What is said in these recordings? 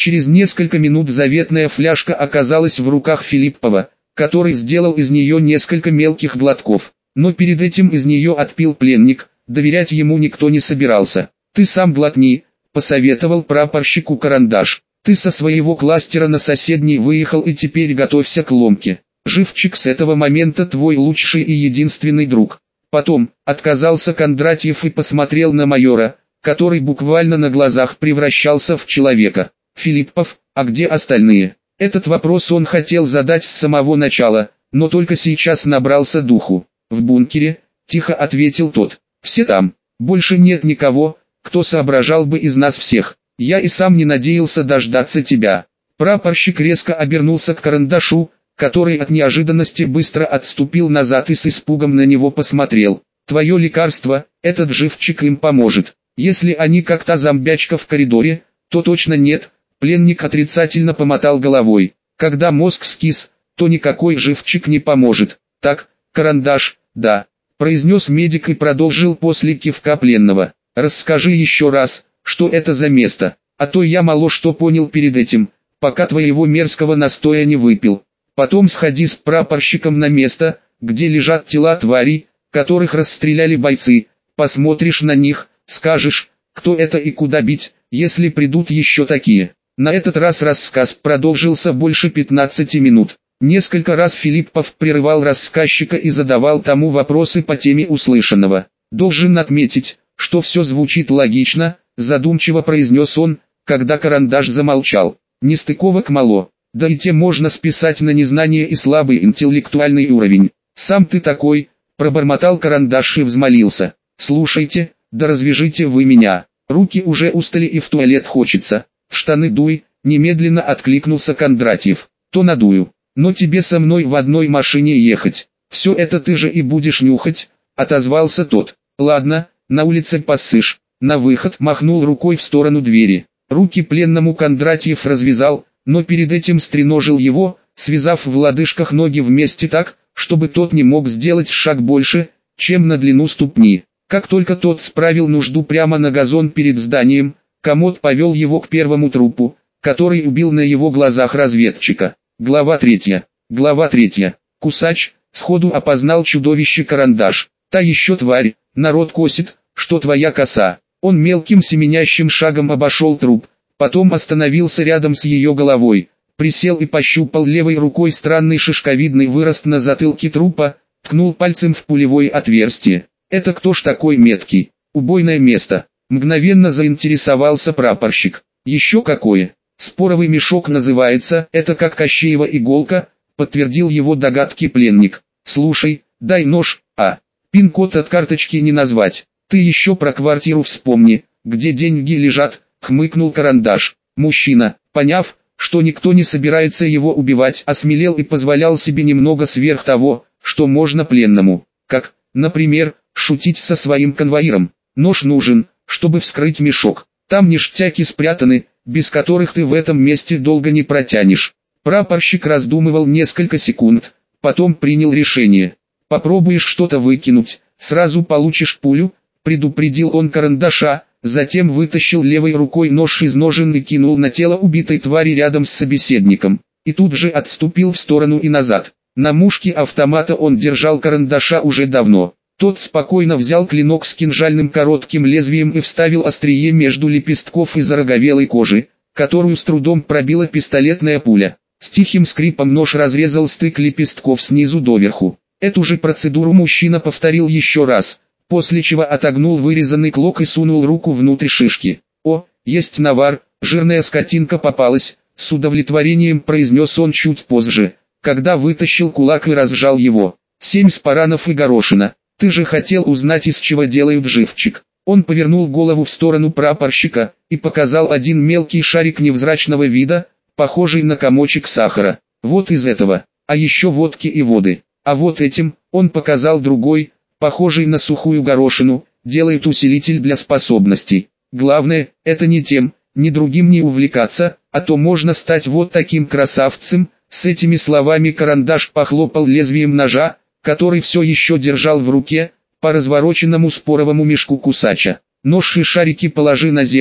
Через несколько минут заветная фляжка оказалась в руках Филиппова, который сделал из нее несколько мелких глотков. Но перед этим из нее отпил пленник, доверять ему никто не собирался. «Ты сам глотни», — посоветовал прапорщику Карандаш. «Ты со своего кластера на соседний выехал и теперь готовься к ломке. Живчик с этого момента твой лучший и единственный друг». Потом, отказался Кондратьев и посмотрел на майора, который буквально на глазах превращался в человека. «Филиппов, а где остальные?» Этот вопрос он хотел задать с самого начала, но только сейчас набрался духу. «В бункере», — тихо ответил тот. «Все там. Больше нет никого, кто соображал бы из нас всех. Я и сам не надеялся дождаться тебя». Прапорщик резко обернулся к Карандашу, который от неожиданности быстро отступил назад и с испугом на него посмотрел. «Твое лекарство, этот живчик им поможет. Если они как та зомбячка в коридоре, то точно нет». Пленник отрицательно помотал головой. «Когда мозг скис, то никакой живчик не поможет. Так, Карандаш, да», произнес медик и продолжил после кивка пленного. «Расскажи еще раз, что это за место, а то я мало что понял перед этим, пока твоего мерзкого настоя не выпил. Потом сходи с прапорщиком на место, где лежат тела тварей, которых расстреляли бойцы, посмотришь на них, скажешь, кто это и куда бить, если придут еще такие». На этот раз рассказ продолжился больше 15 минут. Несколько раз Филиппов прерывал рассказчика и задавал тому вопросы по теме услышанного. «Должен отметить, что все звучит логично», задумчиво произнес он, когда Карандаш замолчал. «Нестыковок мало, да и те можно списать на незнание и слабый интеллектуальный уровень. Сам ты такой», пробормотал Карандаш и взмолился. «Слушайте, да развяжите вы меня, руки уже устали и в туалет хочется». «В штаны дуй», немедленно откликнулся Кондратьев. «То надую, но тебе со мной в одной машине ехать. Все это ты же и будешь нюхать», отозвался тот. «Ладно, на улице поссышь». На выход махнул рукой в сторону двери. Руки пленному Кондратьев развязал, но перед этим стреножил его, связав в лодыжках ноги вместе так, чтобы тот не мог сделать шаг больше, чем на длину ступни. Как только тот справил нужду прямо на газон перед зданием, Комод повел его к первому трупу, который убил на его глазах разведчика. Глава 3. Глава 3. Кусач, сходу опознал чудовище Карандаш. «Та еще тварь, народ косит, что твоя коса». Он мелким семенящим шагом обошел труп, потом остановился рядом с ее головой, присел и пощупал левой рукой странный шишковидный вырост на затылке трупа, ткнул пальцем в пулевое отверстие. «Это кто ж такой меткий? Убойное место». Мгновенно заинтересовался прапорщик. «Еще какое? Споровый мешок называется, это как Кощеева иголка», подтвердил его догадки пленник. «Слушай, дай нож, пин-код от карточки не назвать. Ты еще про квартиру вспомни, где деньги лежат», хмыкнул Карандаш. Мужчина, поняв, что никто не собирается его убивать, осмелел и позволял себе немного сверх того, что можно пленному. Как, например, шутить со своим конвоиром. «Нож нужен, чтобы вскрыть мешок. Там ништяки спрятаны, без которых ты в этом месте долго не протянешь». Прапорщик раздумывал несколько секунд, потом принял решение. «Попробуешь что-то выкинуть, сразу получишь пулю», предупредил он Карандаша, затем вытащил левой рукой нож из ножен и кинул на тело убитой твари рядом с собеседником, и тут же отступил в сторону и назад. На мушке автомата он держал Карандаша уже давно. Тот спокойно взял клинок с кинжальным коротким лезвием и вставил острие между лепестков из зароговелой кожи, которую с трудом пробила пистолетная пуля. С тихим скрипом нож разрезал стык лепестков снизу доверху. Эту же процедуру мужчина повторил еще раз, после чего отогнул вырезанный клок и сунул руку внутрь шишки. «О, есть навар, жирная скотинка попалась», с удовлетворением произнес он чуть позже, когда вытащил кулак и разжал его. «7 спаранов и горошина. Ты же хотел узнать, из чего делают живчик». Он повернул голову в сторону прапорщика и показал один мелкий шарик невзрачного вида, похожий на комочек сахара. «Вот из этого, а еще водки и воды. А вот этим», он показал другой, похожий на сухую горошину, делают усилитель для способностей. Главное, это ни тем, ни другим не увлекаться, а то можно стать вот таким красавцем». С этими словами Карандаш похлопал лезвием ножа, который все еще держал в руке, по развороченному споровому мешку Кусача. «Нож и шарики положи на землю»,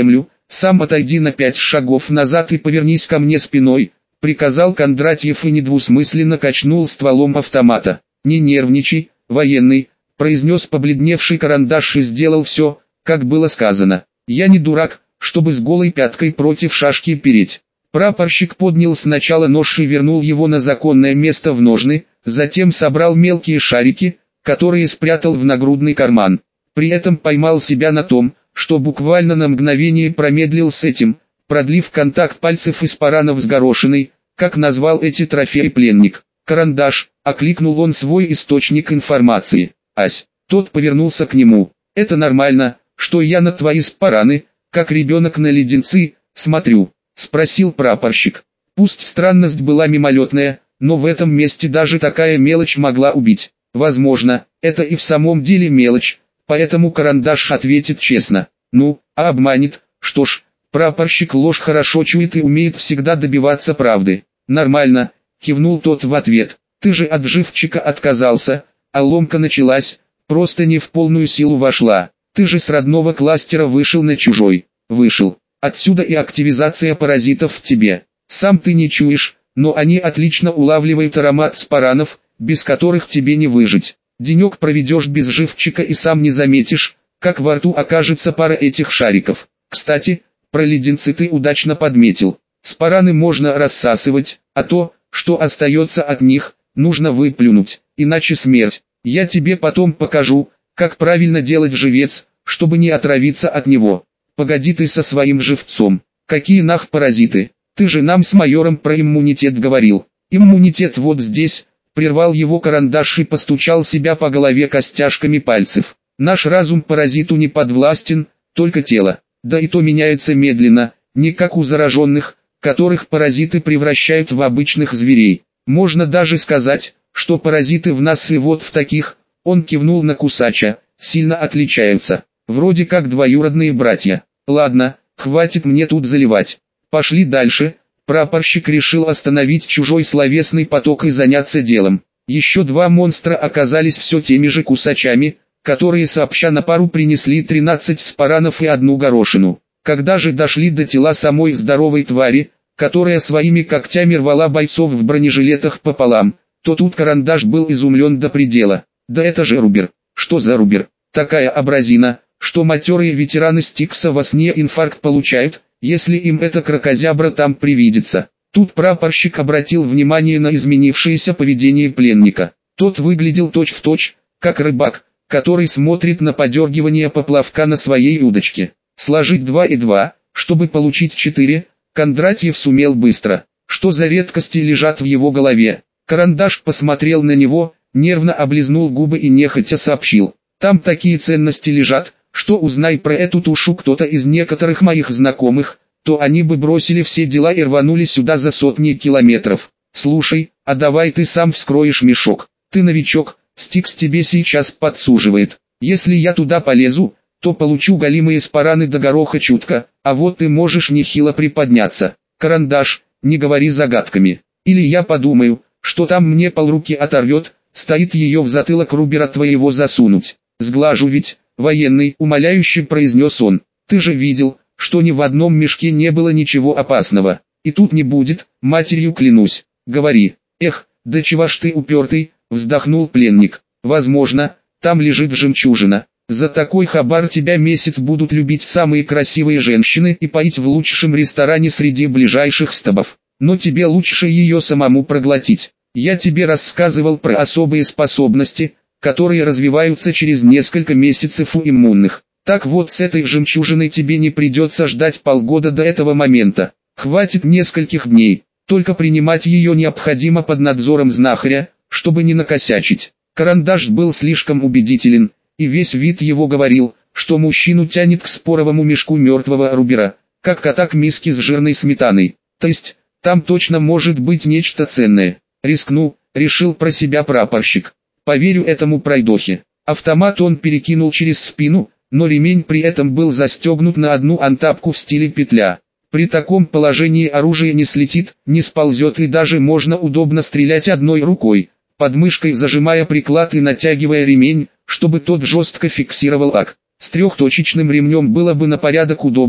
Сам отойди на 5 шагов назад и повернись ко мне спиной, приказал Кондратьев и недвусмысленно качнул стволом автомата. Не нервничай, военный, произнес побледневший Карандаш и сделал все, как было сказано. Я не дурак, чтобы с голой пяткой против шашки переть. Прапорщик поднял сначала нож и вернул его на законное место в ножны, затем собрал мелкие шарики, которые спрятал в нагрудный карман. При этом поймал себя на том, что буквально на мгновение промедлил с этим, продлив контакт пальцев из паранов с горошиной, как назвал эти трофеи пленник. «Карандаш», — окликнул он свой источник информации. «Ась». Тот повернулся к нему. «Это нормально, что я на твои спараны, как ребенок на леденцы, смотрю?» — спросил прапорщик. Пусть странность была мимолетная, но в этом месте даже такая мелочь могла убить. Возможно, это и в самом деле мелочь, поэтому Карандаш ответит честно. Ну, а обманет, что ж, прапорщик ложь хорошо чует и умеет всегда добиваться правды. Нормально, кивнул тот в ответ. Ты же от живчика отказался, а ломка началась, просто не в полную силу вошла. Ты же с родного кластера вышел на чужой. Вышел. Отсюда и активизация паразитов в тебе. Сам ты не чуешь, но они отлично улавливают аромат спаранов, без которых тебе не выжить. Денек проведешь без живчика и сам не заметишь, как во рту окажется пара этих шариков. Кстати, про леденцы ты удачно подметил. Спараны можно рассасывать, а то, что остается от них, нужно выплюнуть, иначе смерть. Я тебе потом покажу, как правильно делать живец, чтобы не отравиться от него. Погоди ты со своим живцом. Какие нах паразиты? Ты же нам с майором про иммунитет говорил. Иммунитет вот здесь. Прервал его Карандаш и постучал себя по голове костяшками пальцев. Наш разум паразиту не подвластен, только тело. Да и то меняется медленно, не как у зараженных, которых паразиты превращают в обычных зверей. Можно даже сказать, что паразиты в нас и вот в таких, он кивнул на Кусача, сильно отличаются. Вроде как двоюродные братья. Ладно, хватит мне тут заливать. Пошли дальше. Прапорщик решил остановить чужой словесный поток и заняться делом. Еще два монстра оказались все теми же кусачами, которые сообща на пару принесли 13 спаранов и одну горошину. Когда же дошли до тела самой здоровой твари, которая своими когтями рвала бойцов в бронежилетах пополам, то тут Карандаш был изумлен до предела. Да это же Рубер. Что за Рубер? Такая абразина, что матерые ветераны Стикса во сне инфаркт получают, если им эта кракозябра там привидится. Тут прапорщик обратил внимание на изменившееся поведение пленника. Тот выглядел точь-в-точь, как рыбак, который смотрит на подергивание поплавка на своей удочке. Сложить 2 и 2, чтобы получить 4, Кондратьев сумел быстро. Что за редкости лежат в его голове? Карандаш посмотрел на него, нервно облизнул губы и нехотя сообщил. Там такие ценности лежат, что узнай про эту тушу кто-то из некоторых моих знакомых, то они бы бросили все дела и рванули сюда за сотни километров. Слушай, а давай ты сам вскроешь мешок. Ты новичок, Стикс тебе сейчас подсуживает. Если я туда полезу, то получу голимые спараны до гороха чутка, а вот ты можешь нехило приподняться. Карандаш, не говори загадками. Или я подумаю, что там мне полруки оторвет, стоит ее в затылок Рубера твоего засунуть. Сглажу ведь. Военный, умоляюще произнес он. Ты же видел, что ни в одном мешке не было ничего опасного. И тут не будет, матерью клянусь. Говори. Эх, да чего ж ты упертый, вздохнул пленник. Возможно, там лежит жемчужина. За такой хабар тебя месяц будут любить самые красивые женщины и поить в лучшем ресторане среди ближайших стабов. Но тебе лучше ее самому проглотить. Я тебе рассказывал про особые способности, которые развиваются через несколько месяцев у иммунных. Так вот, с этой жемчужиной тебе не придется ждать полгода до этого момента. Хватит нескольких дней. Только принимать ее необходимо под надзором знахаря, чтобы не накосячить. Карандаш был слишком убедителен, и весь вид его говорил, что мужчину тянет к споровому мешку мертвого Рубера, как кота к миске с жирной сметаной. То есть, там точно может быть нечто ценное. Рискну, решил про себя прапорщик. Поверю этому пройдохе. Автомат он перекинул через спину, но ремень при этом был застегнут на одну антапку в стиле петля. При таком положении оружие не слетит, не сползет и даже можно удобно стрелять одной рукой, под мышкой зажимая приклад и натягивая ремень, чтобы тот жестко фиксировал ак. С трехточечным ремнем было бы на порядок удобнее,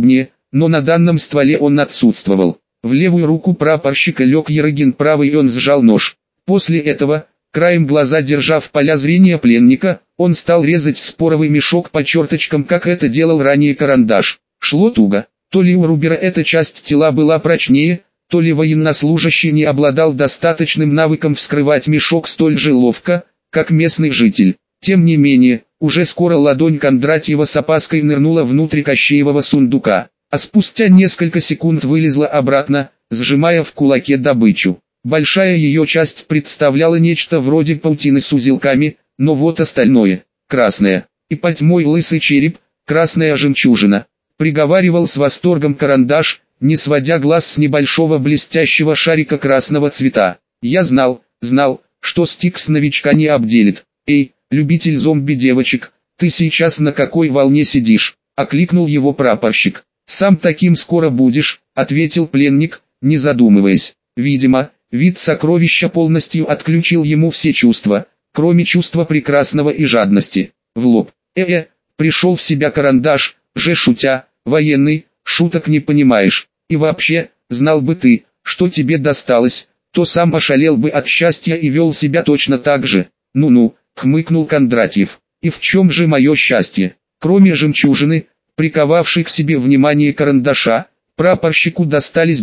но на данном стволе он отсутствовал. В левую руку прапорщика лег Ерыгин, правый, и он сжал нож. После этого, краем глаза держа в поля зрения пленника, он стал резать споровый мешок по черточкам, как это делал ранее Карандаш. Шло туго. То ли у Рубера эта часть тела была прочнее, то ли военнослужащий не обладал достаточным навыком вскрывать мешок столь же ловко, как местный житель. Тем не менее, уже скоро ладонь Кондратьева с опаской нырнула внутрь Кощеевого сундука, а спустя несколько секунд вылезла обратно, сжимая в кулаке добычу. Большая ее часть представляла нечто вроде паутины с узелками, но вот остальное – красное. И под мой лысый череп, красная жемчужина, приговаривал с восторгом Карандаш, не сводя глаз с небольшого блестящего шарика красного цвета. Я знал, что Стикс новичка не обделит. «Эй, любитель зомби-девочек, ты сейчас на какой волне сидишь?» – окликнул его прапорщик. «Сам таким скоро будешь», – ответил пленник, не задумываясь. Видимо, вид сокровища полностью отключил ему все чувства, кроме чувства прекрасного и жадности. В лоб. Пришел в себя Карандаш, же шутя, военный, шуток не понимаешь. И вообще, знал бы ты, что тебе досталось, то сам ошалел бы от счастья и вел себя точно так же. Ну-ну, хмыкнул Кондратьев. И в чем же мое счастье? Кроме жемчужины, приковавшей к себе внимание Карандаша, прапорщику достались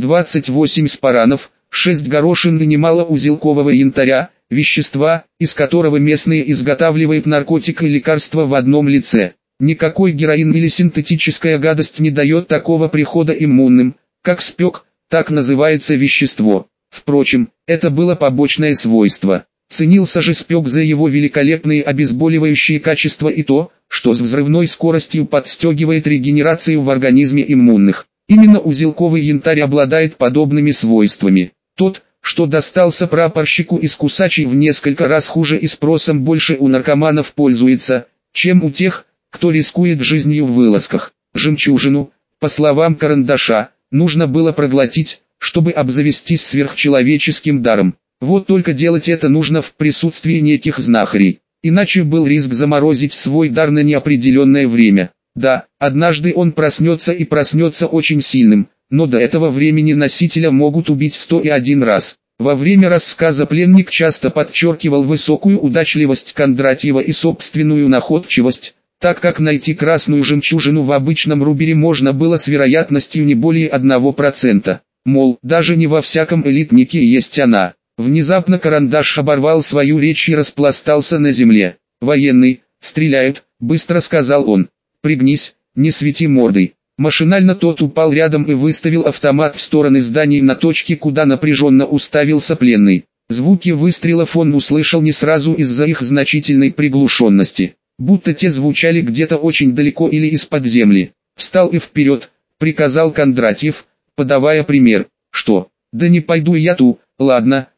28 спаранов, 6 горошин и немало узелкового янтаря, вещества, из которого местные изготавливают наркотик и лекарства в одном лице. Никакой героин или синтетическая гадость не дает такого прихода иммунным, как спек, так называется вещество. Впрочем, это было побочное свойство. Ценился же спек за его великолепные обезболивающие качества и то, что с взрывной скоростью подстегивает регенерацию в организме иммунных. Именно узелковый янтарь обладает подобными свойствами. Тот, что достался прапорщику из Кусачей, в несколько раз хуже и спросом больше у наркоманов пользуется, чем у тех, кто рискует жизнью в вылазках. Жемчужину, по словам Карандаша, нужно было проглотить, чтобы обзавестись сверхчеловеческим даром. Вот только делать это нужно в присутствии неких знахарей, иначе был риск заморозить свой дар на неопределенное время. Да, однажды он проснется и проснется очень сильным, но до этого времени носителя могут убить 101 раз. Во время рассказа пленник часто подчеркивал высокую удачливость Кондратьева и собственную находчивость, так как найти красную жемчужину в обычном Рубере можно было с вероятностью не более 1%. Мол, даже не во всяком элитнике есть она. Внезапно Карандаш оборвал свою речь и распластался на земле. «Военный, стреляют», — быстро сказал он. «Пригнись, не свети мордой». Машинально тот упал рядом и выставил автомат в стороны зданий на точке, куда напряженно уставился пленный. Звуки выстрелов он услышал не сразу из-за их значительной приглушенности, будто те звучали где-то очень далеко или из-под земли. «Встал и вперед», — приказал Кондратьев, подавая пример. «Что? Да не пойду я ту, ладно».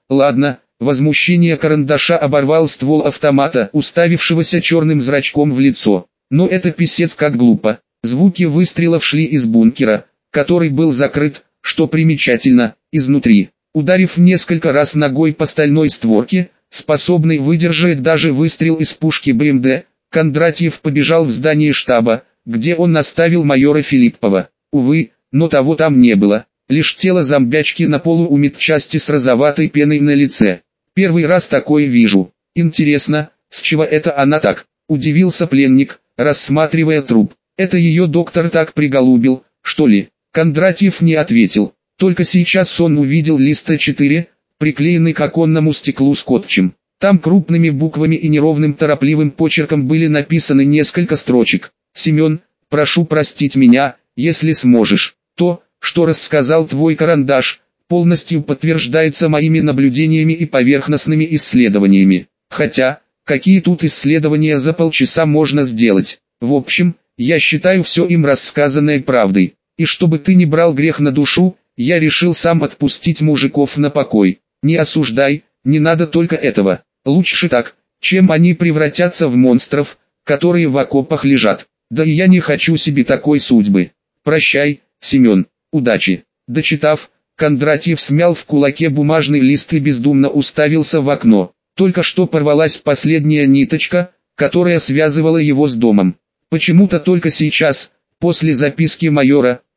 Возмущение Карандаша оборвал ствол автомата, уставившегося черным зрачком в лицо. Но это писец как глупо. Звуки выстрелов шли из бункера, который был закрыт, что примечательно, изнутри. Ударив несколько раз ногой по стальной створке, способной выдержать даже выстрел из пушки БМД, Кондратьев побежал в здание штаба, где он оставил майора Филиппова. Увы, но того там не было. Лишь тело зомбячки на полу у медчасти с розоватой пеной на лице. Первый раз такое вижу. Интересно, с чего это она так? Удивился пленник, рассматривая труп. Это ее доктор так приголубил, что ли? Кондратьев не ответил. Только сейчас он увидел лист А4, приклеенный к оконному стеклу скотчем. Там крупными буквами и неровным торопливым почерком были написаны несколько строчек. «Семен, прошу простить меня, если сможешь. То, что рассказал твой Карандаш, полностью подтверждается моими наблюдениями и поверхностными исследованиями. Хотя, какие тут исследования за полчаса можно сделать? В общем, я считаю все им рассказанное правдой. И чтобы ты не брал грех на душу, я решил сам отпустить мужиков на покой. Не осуждай, не надо только этого. Лучше так, чем они превратятся в монстров, которые в окопах лежат. Да и я не хочу себе такой судьбы. Прощай, Семен. Удачи!» Дочитав, Кондратьев смял в кулаке бумажный лист и бездумно уставился в окно. Только что порвалась последняя ниточка, которая связывала его с домом. Почему-то только сейчас, после записки майора,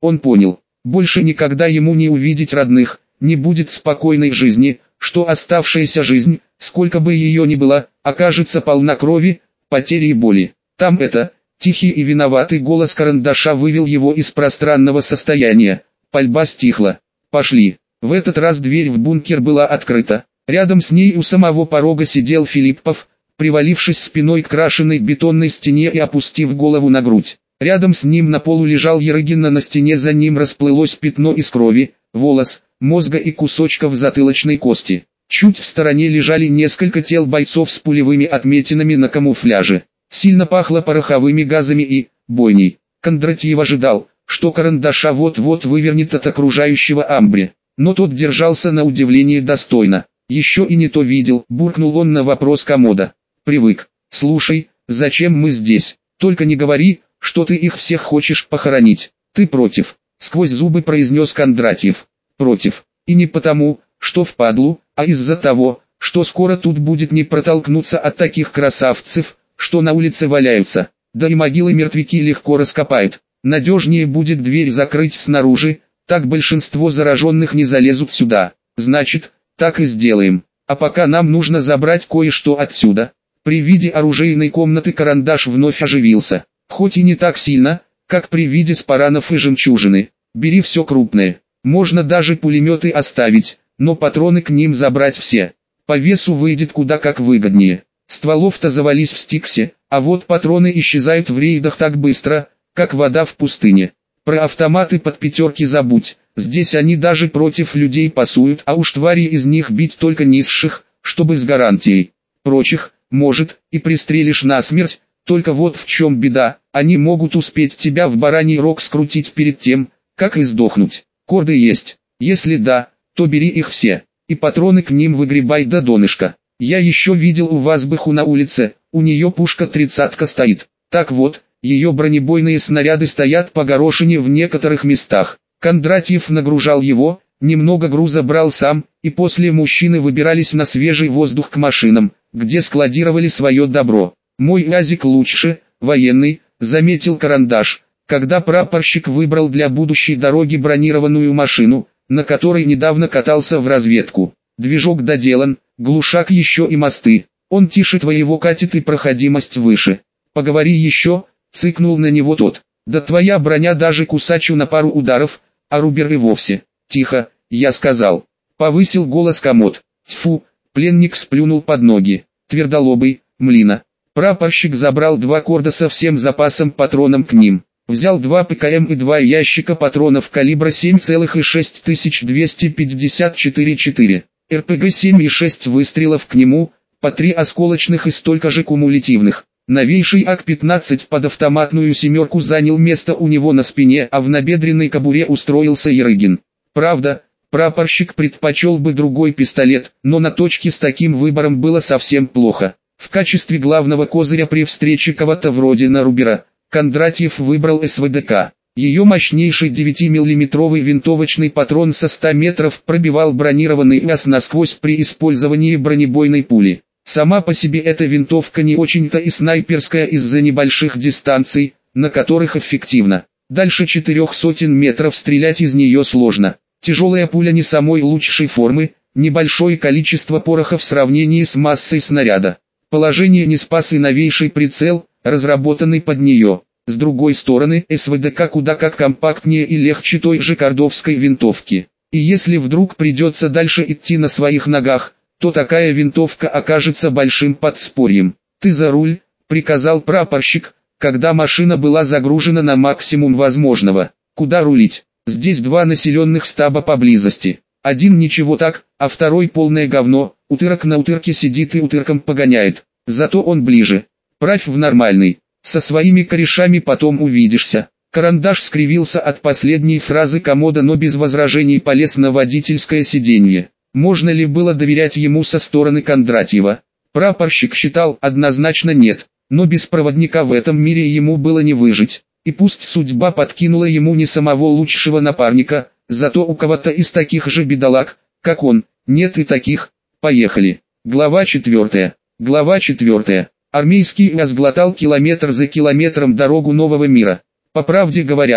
Он понял, больше никогда ему не увидеть родных, не будет спокойной жизни, что оставшаяся жизнь, сколько бы ее ни было, окажется полна крови, потери и боли. Там это, тихий и виноватый голос карандаша вывел его из пространного состояния. Пальба стихла. Пошли. В этот раз дверь в бункер была открыта. Рядом с ней у самого порога сидел Филиппов, привалившись спиной к крашеной бетонной стене и опустив голову на грудь. Рядом с ним на полу лежал Ерыгин, а на стене за ним расплылось пятно из крови, волос, мозга и кусочков затылочной кости. Чуть в стороне лежали несколько тел бойцов с пулевыми отметинами на камуфляже. Сильно пахло пороховыми газами и бойней. Кондратьев ожидал, что карандаша вот-вот вывернет от окружающего амбре. Но тот держался на удивление достойно. «Еще и не то видел», — буркнул он на вопрос комода. «Привык. Слушай, зачем мы здесь? Только не говори, что ты их всех хочешь похоронить. Ты против?» — сквозь зубы произнес Кондратьев. «Против. И не потому, что впадлу, а из-за того, что скоро тут будет не протолкнуться от таких красавцев, что на улице валяются. Да и могилы мертвяки легко раскопают. Надежнее будет дверь закрыть снаружи, так большинство зараженных не залезут сюда. Значит, так и сделаем. А пока нам нужно забрать кое-что отсюда». При виде оружейной комнаты карандаш вновь оживился. Хоть и не так сильно, как при виде спаранов и жемчужины. «Бери все крупное. Можно даже пулеметы оставить, но патроны к ним забрать все. По весу выйдет куда как выгоднее. Стволов-то завались в Стиксе, а вот патроны исчезают в рейдах так быстро, как вода в пустыне. Про автоматы под пятерки забудь, здесь они даже против людей пасуют, а уж твари из них бить только низших, чтобы с гарантией. Прочих, может, и пристрелишь насмерть, только вот в чем беда, они могут успеть тебя в бараний рог скрутить перед тем, как и сдохнуть. Корды есть, если да, то бери их все, и патроны к ним выгребай до донышка. Я еще видел у вас быху на улице, у нее пушка 30-ка стоит. Так вот, ее бронебойные снаряды стоят по горошине в некоторых местах. Кондратьев нагружал его, немного груза брал сам, и после мужчины выбирались на свежий воздух к машинам, где складировали свое добро. «Мой УАЗик лучше, военный», — заметил карандаш, когда прапорщик выбрал для будущей дороги бронированную машину, на которой недавно катался в разведку. «Движок доделан, глушак еще и мосты. Он тише твоего катит и проходимость выше. Поговори еще», — цыкнул на него тот. «Да твоя броня даже кусачу на пару ударов, а рубер и вовсе». «Тихо, я сказал». Повысил голос комод. «Тьфу», — пленник сплюнул под ноги. «Твердолобый, млина». Прапорщик забрал 2 корда со всем запасом патроном к ним. Взял 2 ПКМ и 2 ящика патронов калибра 7,6254-4. РПГ 7 и 6 выстрелов к нему, по 3 осколочных и столько же кумулятивных. Новейший АК-15 под автоматную семерку занял место у него на спине, а в набедренной кобуре устроился Ерыгин. Правда, прапорщик предпочел бы другой пистолет, но на точке с таким выбором было совсем плохо. В качестве главного козыря при встрече кого-то вроде Нарубера, Кондратьев выбрал СВДК. Ее мощнейший 9-миллиметровый винтовочный патрон со 100 метров пробивал бронированный УАЗ насквозь при использовании бронебойной пули. Сама по себе эта винтовка не очень-то и снайперская из-за небольших дистанций, на которых эффективно. Дальше 400 метров стрелять из нее сложно. Тяжелая пуля не самой лучшей формы, небольшое количество пороха в сравнении с массой снаряда. Положение не спас и новейший прицел, разработанный под нее. С другой стороны, СВДК куда как компактнее и легче той же кордовской винтовки. И если вдруг придется дальше идти на своих ногах, то такая винтовка окажется большим подспорьем. «Ты за руль», — приказал прапорщик, когда машина была загружена на максимум возможного. «Куда рулить? Здесь 2 населенных стаба поблизости. Один ничего так, а второй полное говно, утырок на утырке сидит и утырком погоняет. Зато он ближе. Правь в нормальный. Со своими корешами потом увидишься». Карандаш скривился от последней фразы комода, но без возражений полез на водительское сиденье. Можно ли было доверять ему со стороны Кондратьева? Прапорщик считал однозначно нет, но без проводника в этом мире ему было не выжить. И пусть судьба подкинула ему не самого лучшего напарника, зато у кого-то из таких же бедолаг, как он, нет и таких. Поехали. Глава 4. Глава 4. Армейский УАЗ глотал километр за километром дорогу нового мира. По правде говоря,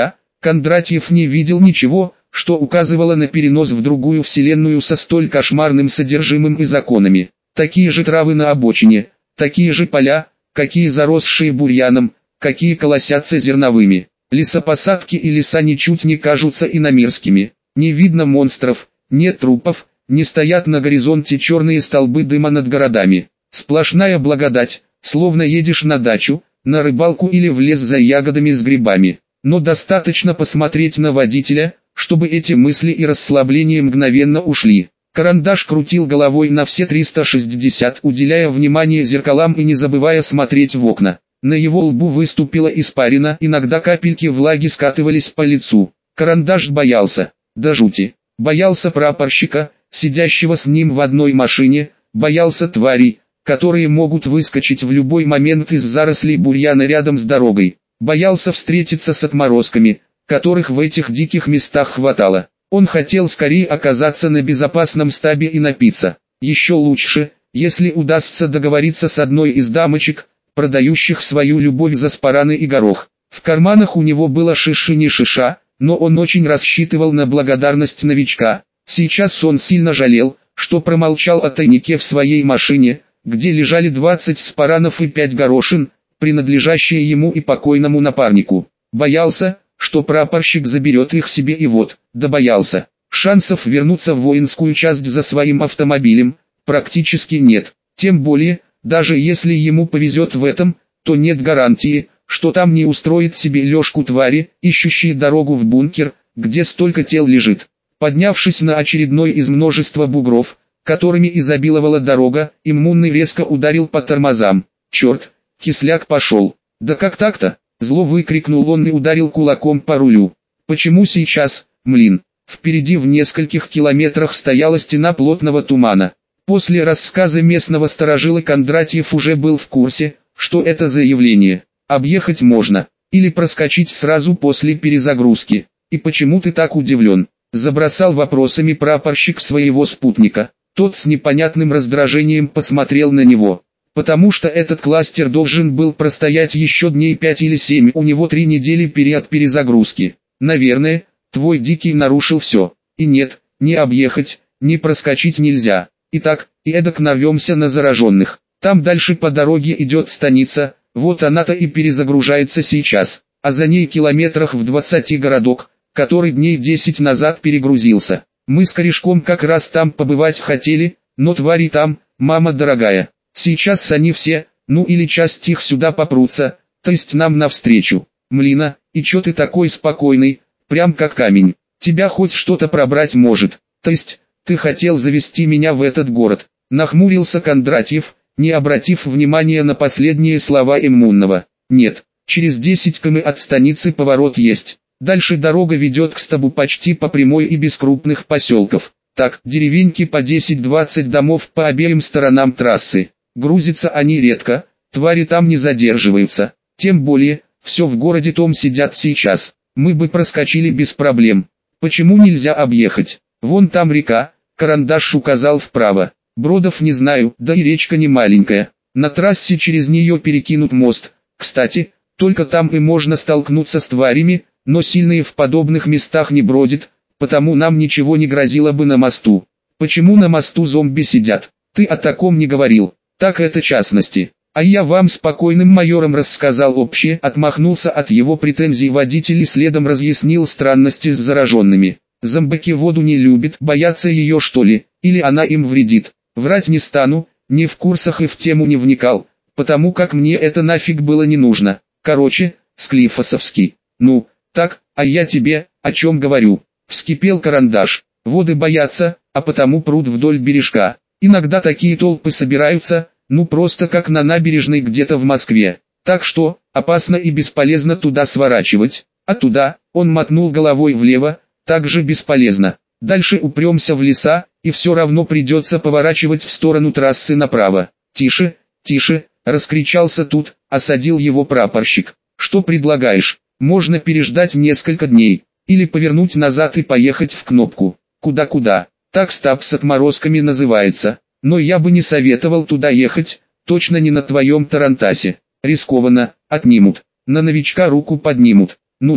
Кондратьев не видел ничего, что указывало на перенос в другую вселенную со столь кошмарным содержимым и законами. Такие же травы на обочине, такие же поля, какие заросшие бурьяном, какие колосятся зерновыми. Лесопосадки и леса ничуть не кажутся иномирскими. Не видно монстров, нет трупов, не стоят на горизонте черные столбы дыма над городами. Сплошная благодать, словно едешь на дачу, на рыбалку или в лес за ягодами с грибами. Но достаточно посмотреть на водителя, чтобы эти мысли и расслабление мгновенно ушли. Карандаш крутил головой на все 360, уделяя внимание зеркалам и не забывая смотреть в окна. На его лбу выступила испарина, иногда капельки влаги скатывались по лицу. Карандаш боялся, до жути. Боялся прапорщика, сидящего с ним в одной машине, боялся тварей, которые могут выскочить в любой момент из зарослей бурьяна рядом с дорогой. Боялся встретиться с отморозками, которых в этих диких местах хватало. Он хотел скорее оказаться на безопасном стабе и напиться. Еще лучше, если удастся договориться с одной из дамочек, продающих свою любовь за спараны и горох. В карманах у него было шиши не шиша, но он очень рассчитывал на благодарность новичка. Сейчас он сильно жалел, что промолчал о тайнике в своей машине, где лежали 20 спаранов и 5 горошин, принадлежащие ему и покойному напарнику. Боялся, что прапорщик заберет их себе, и вот, добоялся. Шансов вернуться в воинскую часть за своим автомобилем практически нет. Тем более, даже если ему повезет в этом, то нет гарантии, что там не устроит себе лёжку твари, ищущие дорогу в бункер, где столько тел лежит. Поднявшись на очередной из множества бугров, которыми изобиловала дорога, иммунный резко ударил по тормозам. «Черт, кисляк пошел! Да как так-то?» Зло выкрикнул он и ударил кулаком по рулю. «Почему сейчас, млин?» Впереди в нескольких километрах стояла стена плотного тумана. После рассказа местного сторожила Кондратьев уже был в курсе, что это за явление. Объехать можно, или проскочить сразу после перезагрузки. «И почему ты так удивлен?» Забросал вопросами прапорщик своего спутника. Тот с непонятным раздражением посмотрел на него. «Потому что этот кластер должен был простоять еще дней 5 или 7, у него 3 недели период перезагрузки. Наверное, твой дикий нарушил все. И нет, не объехать, не проскочить нельзя. Итак, и эдак нарвемся на зараженных. Там дальше по дороге идет станица, вот она-то и перезагружается сейчас, а за ней километрах в 20 городок, который дней 10 назад перегрузился. Мы с корешком как раз там побывать хотели, но твари там, мама дорогая. Сейчас они все, ну или часть их сюда попрутся, то есть нам навстречу. Млина, и чё ты такой спокойный, прям как камень? Тебя хоть что-то пробрать может, то есть, ты хотел завести меня в этот город?» Нахмурился Кондратьев, не обратив внимания на последние слова иммунного. «Нет, через 10 км от станицы поворот есть. Дальше дорога ведет к стабу почти по прямой и без крупных поселков. Так, деревеньки по 10-20 домов по обеим сторонам трассы. Грузятся они редко, твари там не задерживаются. Тем более, все в городе том сидят сейчас. Мы бы проскочили без проблем. Почему нельзя объехать? Вон там река». Карандаш указал вправо. «Бродов не знаю, да и речка не маленькая. На трассе через нее перекинут мост. Кстати, только там и можно столкнуться с тварями, но сильные в подобных местах не бродят, потому нам ничего не грозило бы на мосту». «Почему на мосту зомби сидят? Ты о таком не говорил». «Так это частности. А я вам спокойным майором рассказал общее», отмахнулся от его претензий водитель и следом разъяснил странности с зараженными. «Зомбаки воду не любят, боятся ее что ли, или она им вредит. Врать не стану, не в курсах и в тему не вникал, потому как мне это нафиг было не нужно. Короче, Склифосовский. Ну, так, а я тебе, о чем говорю?» Вскипел Карандаш. «Воды боятся, а потому прут вдоль бережка. Иногда такие толпы собираются, ну просто как на набережной где-то в Москве. Так что, опасно и бесполезно туда сворачивать, а туда», он мотнул головой влево, «также бесполезно. Дальше упремся в леса, и все равно придется поворачивать в сторону трассы направо». «Тише, тише», раскричался тут, осадил его прапорщик. «Что предлагаешь? Можно переждать несколько дней, или повернуть назад и поехать в Кнопку». «Куда-куда? Так стаб с отморозками называется. Но я бы не советовал туда ехать, точно не на твоем тарантасе. Рискованно, отнимут. На новичка руку поднимут. Ну-ну,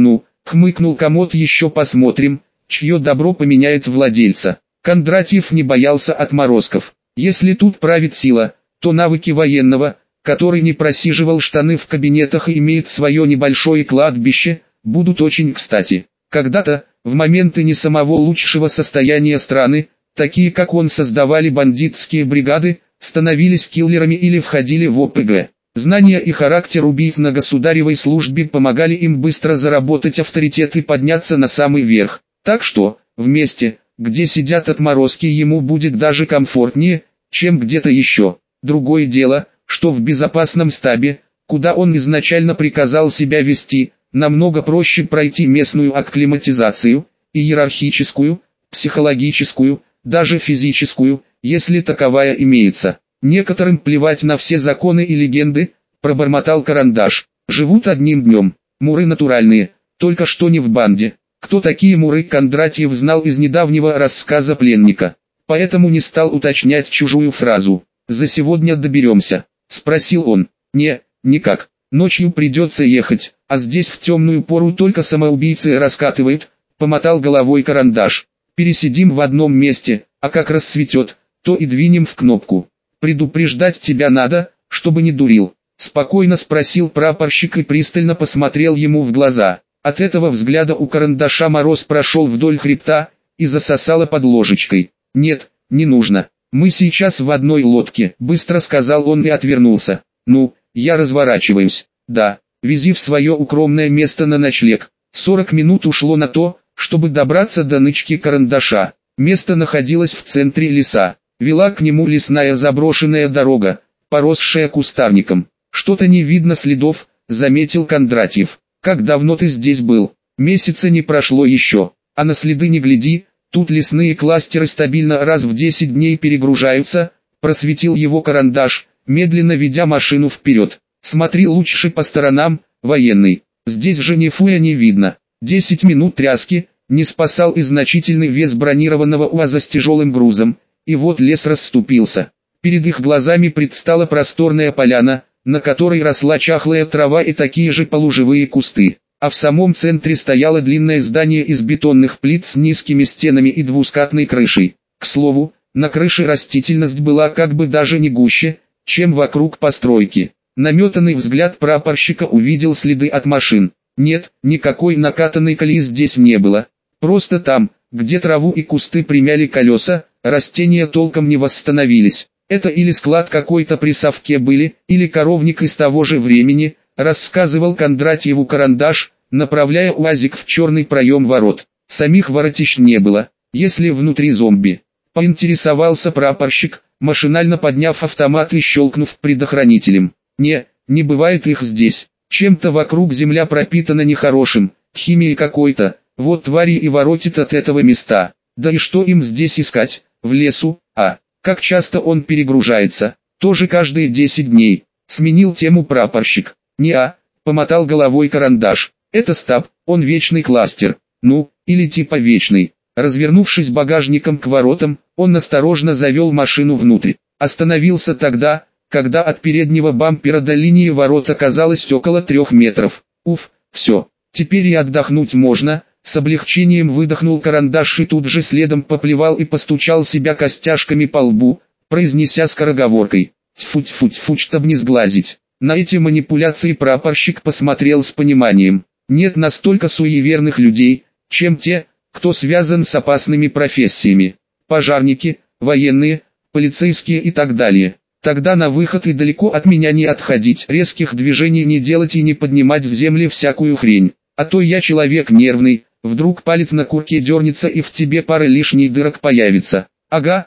Хмыкнул комод, еще посмотрим, чье добро поменяет владельца. Кондратьев не боялся отморозков. Если тут правит сила, то навыки военного, который не просиживал штаны в кабинетах и имеет свое небольшое кладбище, будут очень кстати. Когда-то, в моменты не самого лучшего состояния страны, такие как он создавали бандитские бригады, становились киллерами или входили в ОПГ. Знания и характер убийц на государевой службе помогали им быстро заработать авторитет и подняться на самый верх. Так что, в месте, где сидят отморозки, ему будет даже комфортнее, чем где-то еще. Другое дело, что в безопасном стабе, куда он изначально приказал себя вести, намного проще пройти местную акклиматизацию, иерархическую, психологическую, даже физическую, если таковая имеется. Некоторым плевать на все законы и легенды, пробормотал Карандаш. Живут одним днем. Муры натуральные, только что не в банде. Кто такие муры, Кондратьев знал из недавнего рассказа пленника, поэтому не стал уточнять чужую фразу. «За сегодня доберемся?» — спросил он. Никак. Ночью придется ехать, а здесь в темную пору только самоубийцы раскатывают», — помотал головой Карандаш. «Пересидим в одном месте, а как рассветет, то и двинем в кнопку. Предупреждать тебя надо, чтобы не дурил», — спокойно спросил прапорщик и пристально посмотрел ему в глаза. От этого взгляда у Карандаша мороз прошел вдоль хребта и засосало под ложечкой. «Нет, не нужно. Мы сейчас в одной лодке», — быстро сказал он и отвернулся. «Ну, я разворачиваюсь. Да, вези в свое укромное место на ночлег». 40 минут ушло на то, чтобы добраться до нычки Карандаша. Место находилось в центре леса. Вела к нему лесная заброшенная дорога, поросшая кустарником. «Что-то не видно следов», — заметил Кондратьев. «Как давно ты здесь был?» «Месяца не прошло еще. А на следы не гляди, тут лесные кластеры стабильно раз в 10 дней перегружаются», — просветил его Карандаш, медленно ведя машину вперед. «Смотри лучше по сторонам, военный. Здесь же ни фуя не видно». 10 минут тряски не спасал и значительный вес бронированного УАЗа с тяжелым грузом. И вот лес расступился. Перед их глазами предстала просторная поляна, на которой росла чахлая трава и такие же полуживые кусты. А в самом центре стояло длинное здание из бетонных плит с низкими стенами и двускатной крышей. К слову, на крыше растительность была как бы даже не гуще, чем вокруг постройки. Наметанный взгляд прапорщика увидел следы от машин. Нет, никакой накатанной колеи здесь не было. Просто там, где траву и кусты примяли колеса, растения толком не восстановились. Это или склад какой-то при совке были, или коровник из того же времени, рассказывал Кондратьеву Карандаш, направляя УАЗик в черный проем ворот. Самих воротищ не было, если внутри зомби. Поинтересовался прапорщик, машинально подняв автомат и щелкнув предохранителем. Не бывает их здесь. Чем-то вокруг земля пропитана нехорошим, химией какой-то. Вот твари и воротит от этого места. Да и что им здесь искать? В лесу? А как часто он перегружается? Тоже каждые 10 дней. Сменил тему прапорщик. Помотал головой Карандаш. Это стаб, он вечный кластер. Ну, или типа вечный. Развернувшись багажником к воротам, он осторожно завел машину внутрь. Остановился тогда, когда от переднего бампера до линии ворот оказалось около 3 метров. Уф, все, теперь и отдохнуть можно. С облегчением выдохнул Карандаш и тут же следом поплевал и постучал себя костяшками по лбу, произнеся скороговоркой: «Тьфу-тьфу-тьфу, чтоб не сглазить». На эти манипуляции прапорщик посмотрел с пониманием. Нет настолько суеверных людей, чем те, кто связан с опасными профессиями. Пожарники, военные, полицейские и так далее. Тогда на выход и далеко от меня не отходить, резких движений не делать и не поднимать с земли всякую хрень. А то я человек нервный. Вдруг палец на курке дернется и в тебе пара лишних дырок появится. Ага,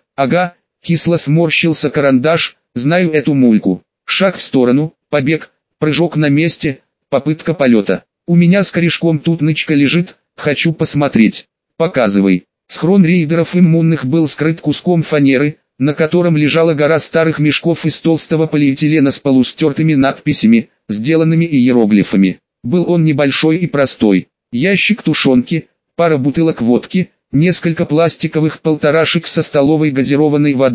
кисло сморщился Карандаш, знаю эту мульку. Шаг в сторону, побег, прыжок на месте, попытка полета. У меня с корешком тут нычка лежит, хочу посмотреть. Показывай. Схрон рейдеров иммунных был скрыт куском фанеры, на котором лежала гора старых мешков из толстого полиэтилена с полустертыми надписями, сделанными иероглифами. Был он небольшой и простой. Ящик тушенки, пара бутылок водки, несколько пластиковых полторашек со столовой газированной водой,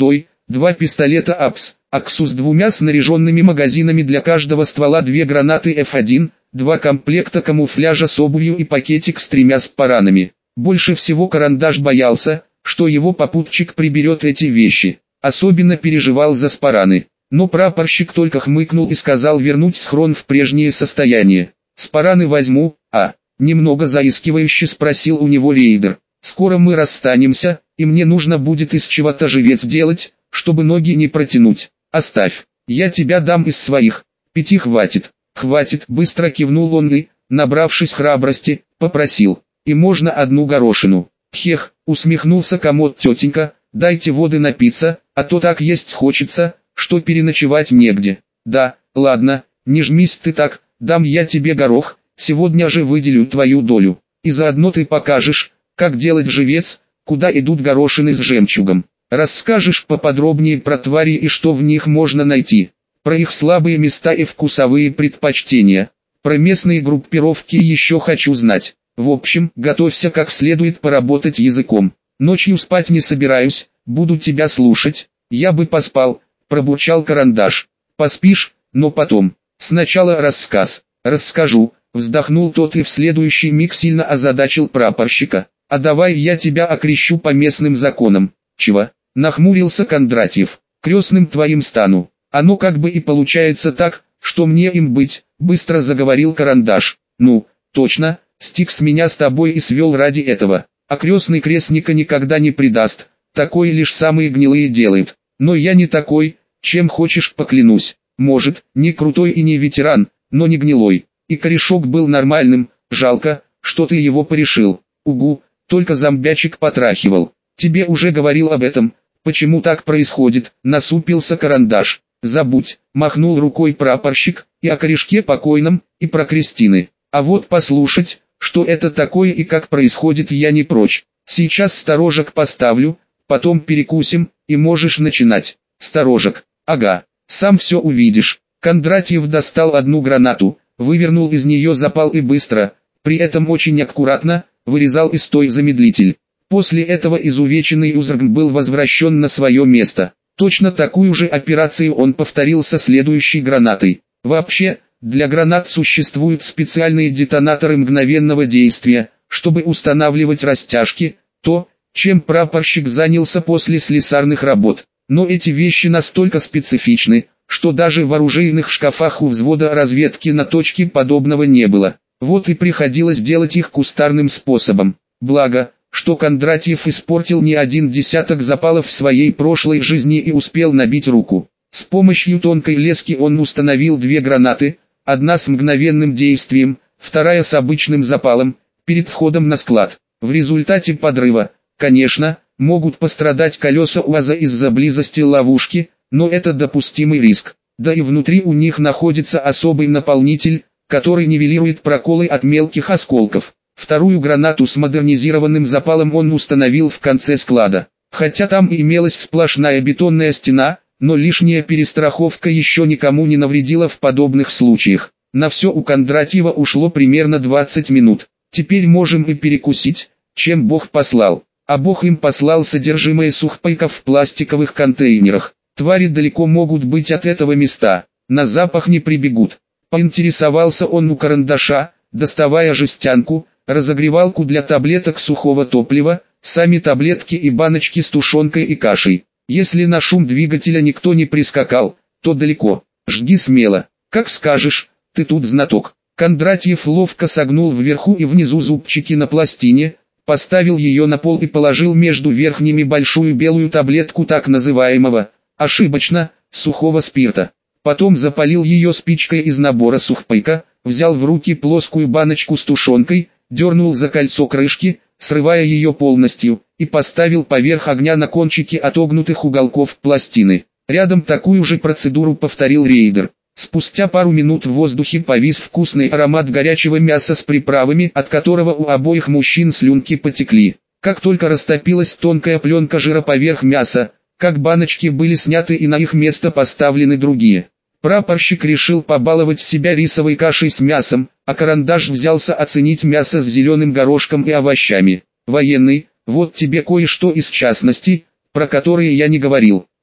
2 пистолета АПС, АКСУ с 2 снаряженными магазинами для каждого ствола, 2 гранаты F1, 2 комплекта камуфляжа с обувью и пакетик с 3 спаранами. Больше всего Карандаш боялся, что его попутчик приберет эти вещи. Особенно переживал за спараны. Но прапорщик только хмыкнул и сказал вернуть схрон в прежнее состояние. «Спараны возьму, а?» — немного заискивающе спросил у него рейдер. «Скоро мы расстанемся, и мне нужно будет из чего-то живец делать, чтобы ноги не протянуть. Оставь, я тебя дам из своих. 5 хватит». «Хватит», — быстро кивнул он и, набравшись храбрости, попросил. «И можно 1 горошину». «Хех», — усмехнулся комод тетенька, «дайте воды напиться, а то так есть хочется, что переночевать негде». «Да, ладно, не жмись ты так, дам я тебе горох, сегодня же выделю твою долю. И заодно ты покажешь, как делать живец, куда идут горошины с жемчугом. Расскажешь поподробнее про твари и что в них можно найти, про их слабые места и вкусовые предпочтения. Про местные группировки еще хочу знать. В общем, готовься как следует поработать языком. Ночью спать не собираюсь, буду тебя слушать». «Я бы поспал», — пробурчал Карандаш. «Поспишь, но потом. Сначала рассказ». «Расскажу», — вздохнул тот и в следующий миг сильно озадачил прапорщика. «А давай я тебя окрещу по местным законам». «Чего?» — нахмурился Кондратьев. «Крестным твоим стану. Оно как бы и получается так, что мне им быть», — быстро заговорил Карандаш. «Ну, точно, стих с меня с тобой и свел ради этого. А крестный крестника никогда не предаст, такое лишь самые гнилые делают. Но я не такой, чем хочешь поклянусь. Может, не крутой и не ветеран, но не гнилой. И корешок был нормальным, жалко, что ты его порешил». «Угу, только зомбячик потрахивал. Тебе уже говорил об этом. Почему так происходит?» — насупился Карандаш. «Забудь», — махнул рукой прапорщик, «и о корешке покойном, и про крестины. А вот послушать, что это такое и как происходит, я не прочь. Сейчас сторожек поставлю, потом перекусим, и можешь начинать». «Сторожек? Ага, сам все увидишь». Кондратьев достал 1 гранату, вывернул из нее запал и быстро, при этом очень аккуратно, вырезал из той замедлитель. После этого изувеченный Узргм был возвращен на свое место. Точно такую же операцию он повторил со следующей гранатой. Вообще, для гранат существуют специальные детонаторы мгновенного действия, чтобы устанавливать растяжки, то, чем прапорщик занялся после слесарных работ. Но эти вещи настолько специфичны, что даже в оружейных шкафах у взвода разведки на точке подобного не было. Вот и приходилось делать их кустарным способом. Благо, что Кондратьев испортил не 1 десяток запалов в своей прошлой жизни и успел набить руку. С помощью тонкой лески он установил 2 гранаты, 1 с мгновенным действием, 2 с обычным запалом, перед входом на склад. В результате подрыва, конечно, могут пострадать колеса УАЗа из-за близости ловушки, но это допустимый риск. Да и внутри у них находится особый наполнитель, который нивелирует проколы от мелких осколков. 2 гранату с модернизированным запалом он установил в конце склада. Хотя там имелась сплошная бетонная стена, но лишняя перестраховка еще никому не навредила в подобных случаях. На все у Кондратьева ушло примерно 20 минут. Теперь можем и перекусить, чем Бог послал. А Бог им послал содержимое сухпайков в пластиковых контейнерах. Твари далеко могут быть от этого места, на запах не прибегут. Поинтересовался он у Карандаша, доставая жестянку, разогревалку для таблеток сухого топлива, сами таблетки и баночки с тушенкой и кашей. «Если на шум двигателя никто не прискакал, то далеко. Жги смело. Как скажешь, ты тут знаток». Кондратьев ловко согнул вверху и внизу зубчики на пластине, поставил ее на пол и положил между верхними большую белую таблетку так называемого, ошибочно, сухого спирта. Потом запалил ее спичкой из набора сухпайка, взял в руки плоскую баночку с тушенкой, дернул за кольцо крышки, срывая ее полностью, и поставил поверх огня на кончике отогнутых уголков пластины. Рядом такую же процедуру повторил рейдер. Спустя пару минут в воздухе повис вкусный аромат горячего мяса с приправами, от которого у обоих мужчин слюнки потекли. Как только растопилась тонкая пленка жира поверх мяса, как баночки были сняты и на их место поставлены другие. Прапорщик решил побаловать себя рисовой кашей с мясом, а Карандаш взялся оценить мясо с зеленым горошком и овощами. «Военный, вот тебе кое-что из частностей, про которые я не говорил.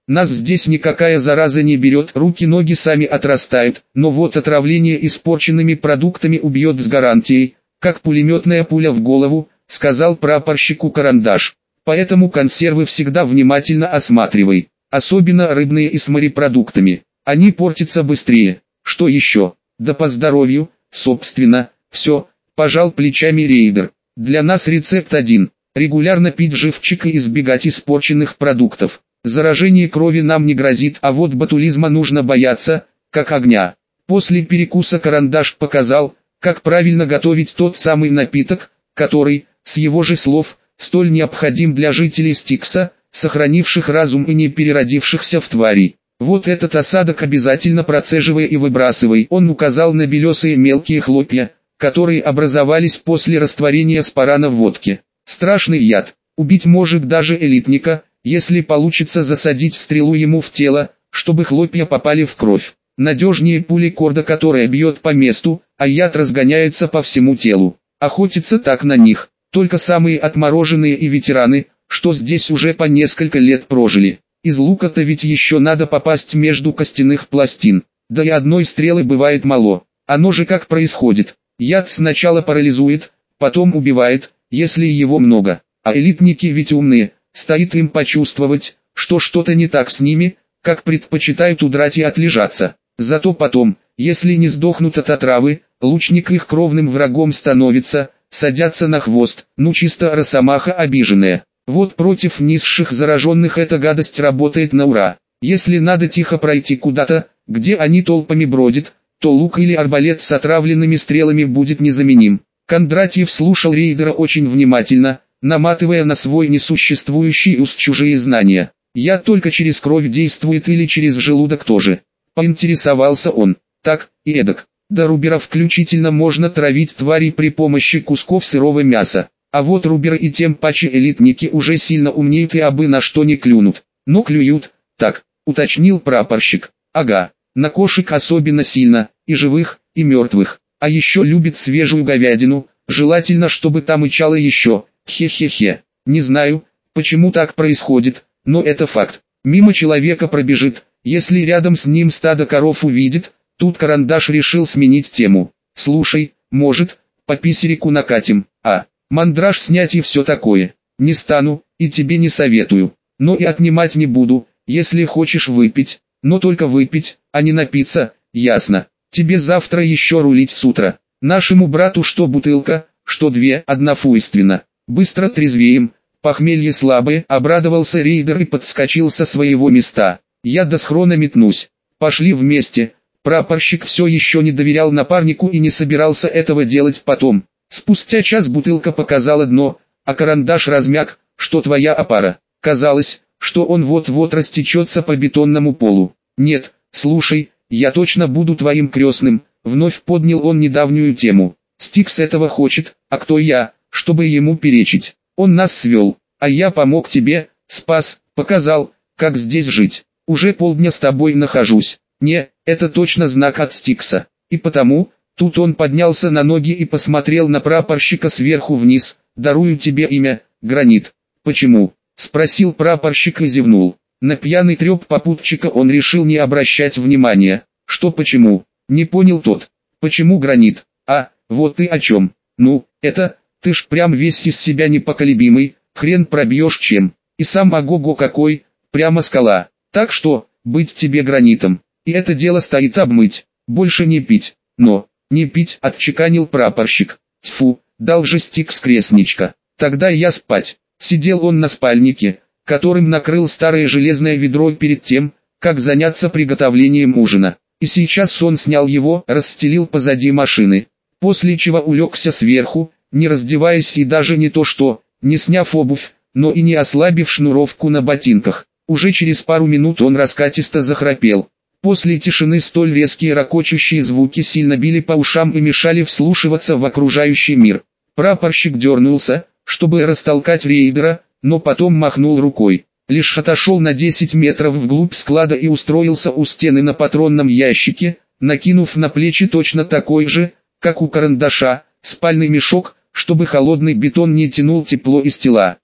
Нас здесь никакая зараза не берет, руки-ноги сами отрастают, но вот отравление испорченными продуктами убьет с гарантией, как пулеметная пуля в голову, сказал прапорщику Карандаш. Поэтому консервы всегда внимательно осматривай, особенно рыбные и с морепродуктами. Они портятся быстрее. Что еще? Да по здоровью, собственно, все, пожал плечами рейдер. Для нас рецепт один. Регулярно пить живчик и избегать испорченных продуктов. Заражение крови нам не грозит, а вот ботулизма нужно бояться, как огня. После перекуса Карандаш показал, как правильно готовить тот самый напиток, который, с его же слов, столь необходим для жителей Стикса, сохранивших разум и не переродившихся в тварей. Вот этот осадок обязательно процеживай и выбрасывай. Он указал на белесые мелкие хлопья, которые образовались после растворения спарана в водке. Страшный яд. Убить может даже элитника, если получится засадить стрелу ему в тело, чтобы хлопья попали в кровь. Надежнее пули корда, которая бьет по месту, а яд разгоняется по всему телу. Охотиться так на них только самые отмороженные и ветераны, что здесь уже по несколько лет прожили. Из лука-то ведь еще надо попасть между костяных пластин, да и одной стрелы бывает мало. Оно же как происходит: яд сначала парализует, потом убивает, если его много, а элитники ведь умные, стоит им почувствовать, что что-то не так с ними, как предпочитают удрать и отлежаться. Зато потом, если не сдохнут от отравы, лучник их кровным врагом становится, садятся на хвост, ну чисто росомаха обиженная. Вот против низших зараженных эта гадость работает на ура. Если надо тихо пройти куда-то, где они толпами бродят, то лук или арбалет с отравленными стрелами будет незаменим. Кондратьев слушал рейдера очень внимательно, наматывая на свой несуществующий ус чужие знания. Я только через кровь действует или через желудок тоже? Поинтересовался он. Так и эдак. До рубера включительно можно травить тварей при помощи кусков сырого мяса. А вот руберы и тем паче элитники уже сильно умнеют и абы на что не клюнут. Но клюют, так, уточнил прапорщик. Ага, на кошек особенно сильно, и живых, и мертвых. А еще любит свежую говядину, желательно чтобы там мычало еще. Хе-хе-хе. Не знаю, почему так происходит, но это факт. Мимо человека пробежит, если рядом с ним стадо коров увидит. Тут Карандаш решил сменить тему. Слушай, может, по писарику накатим, мандраж снять и все такое. Не стану, и тебе не советую. Но и отнимать не буду, если хочешь выпить. Но только выпить, а не напиться, ясно. Тебе завтра еще рулить с утра. Нашему брату что бутылка, что две, однофуйственно. Быстро трезвеем, похмелье слабое, обрадовался рейдер и подскочил со своего места. Я до схрона метнусь. Пошли вместе. Прапорщик все еще не доверял напарнику и не собирался этого делать потом. Спустя час бутылка показала дно, а Карандаш размяк, что твоя опара. Казалось, что он вот-вот растечется по бетонному полу. Нет, слушай, я точно буду твоим крестным, вновь поднял он недавнюю тему. Стикс этого хочет, а кто я, чтобы ему перечить? Он нас свел, а я помог тебе, спас, показал, как здесь жить. Уже полдня с тобой нахожусь. Не, это точно знак от Стикса. И потому, тут он поднялся на ноги и посмотрел на прапорщика сверху вниз. Дарую тебе имя, Гранит. Почему? Спросил прапорщик и зевнул. На пьяный треп попутчика он решил не обращать внимания. Что почему? Не понял тот. Почему Гранит? А, вот ты о чем. Ну, это, ты ж прям весь из себя непоколебимый, хрен пробьешь чем. И сам ого-го какой, прямо скала. Так что, быть тебе гранитом. И это дело стоит обмыть, больше не пить. Но, не пить, отчеканил прапорщик. Тьфу, дал же Стикс крестничка. Тогда я спать. Сидел он на спальнике, которым накрыл старое железное ведро перед тем, как заняться приготовлением ужина. И сейчас он снял его, расстелил позади машины, после чего улегся сверху, не раздеваясь и даже не то что, не сняв обувь, но и не ослабив шнуровку на ботинках. Уже через пару минут он раскатисто захрапел. После тишины столь резкие ракочущие звуки сильно били по ушам и мешали вслушиваться в окружающий мир. Прапорщик дернулся, чтобы растолкать рейдера, но потом махнул рукой. Лишь отошел на 10 метров вглубь склада и устроился у стены на патронном ящике, накинув на плечи точно такой же, как у Карандаша, спальный мешок, чтобы холодный бетон не тянул тепло из тела.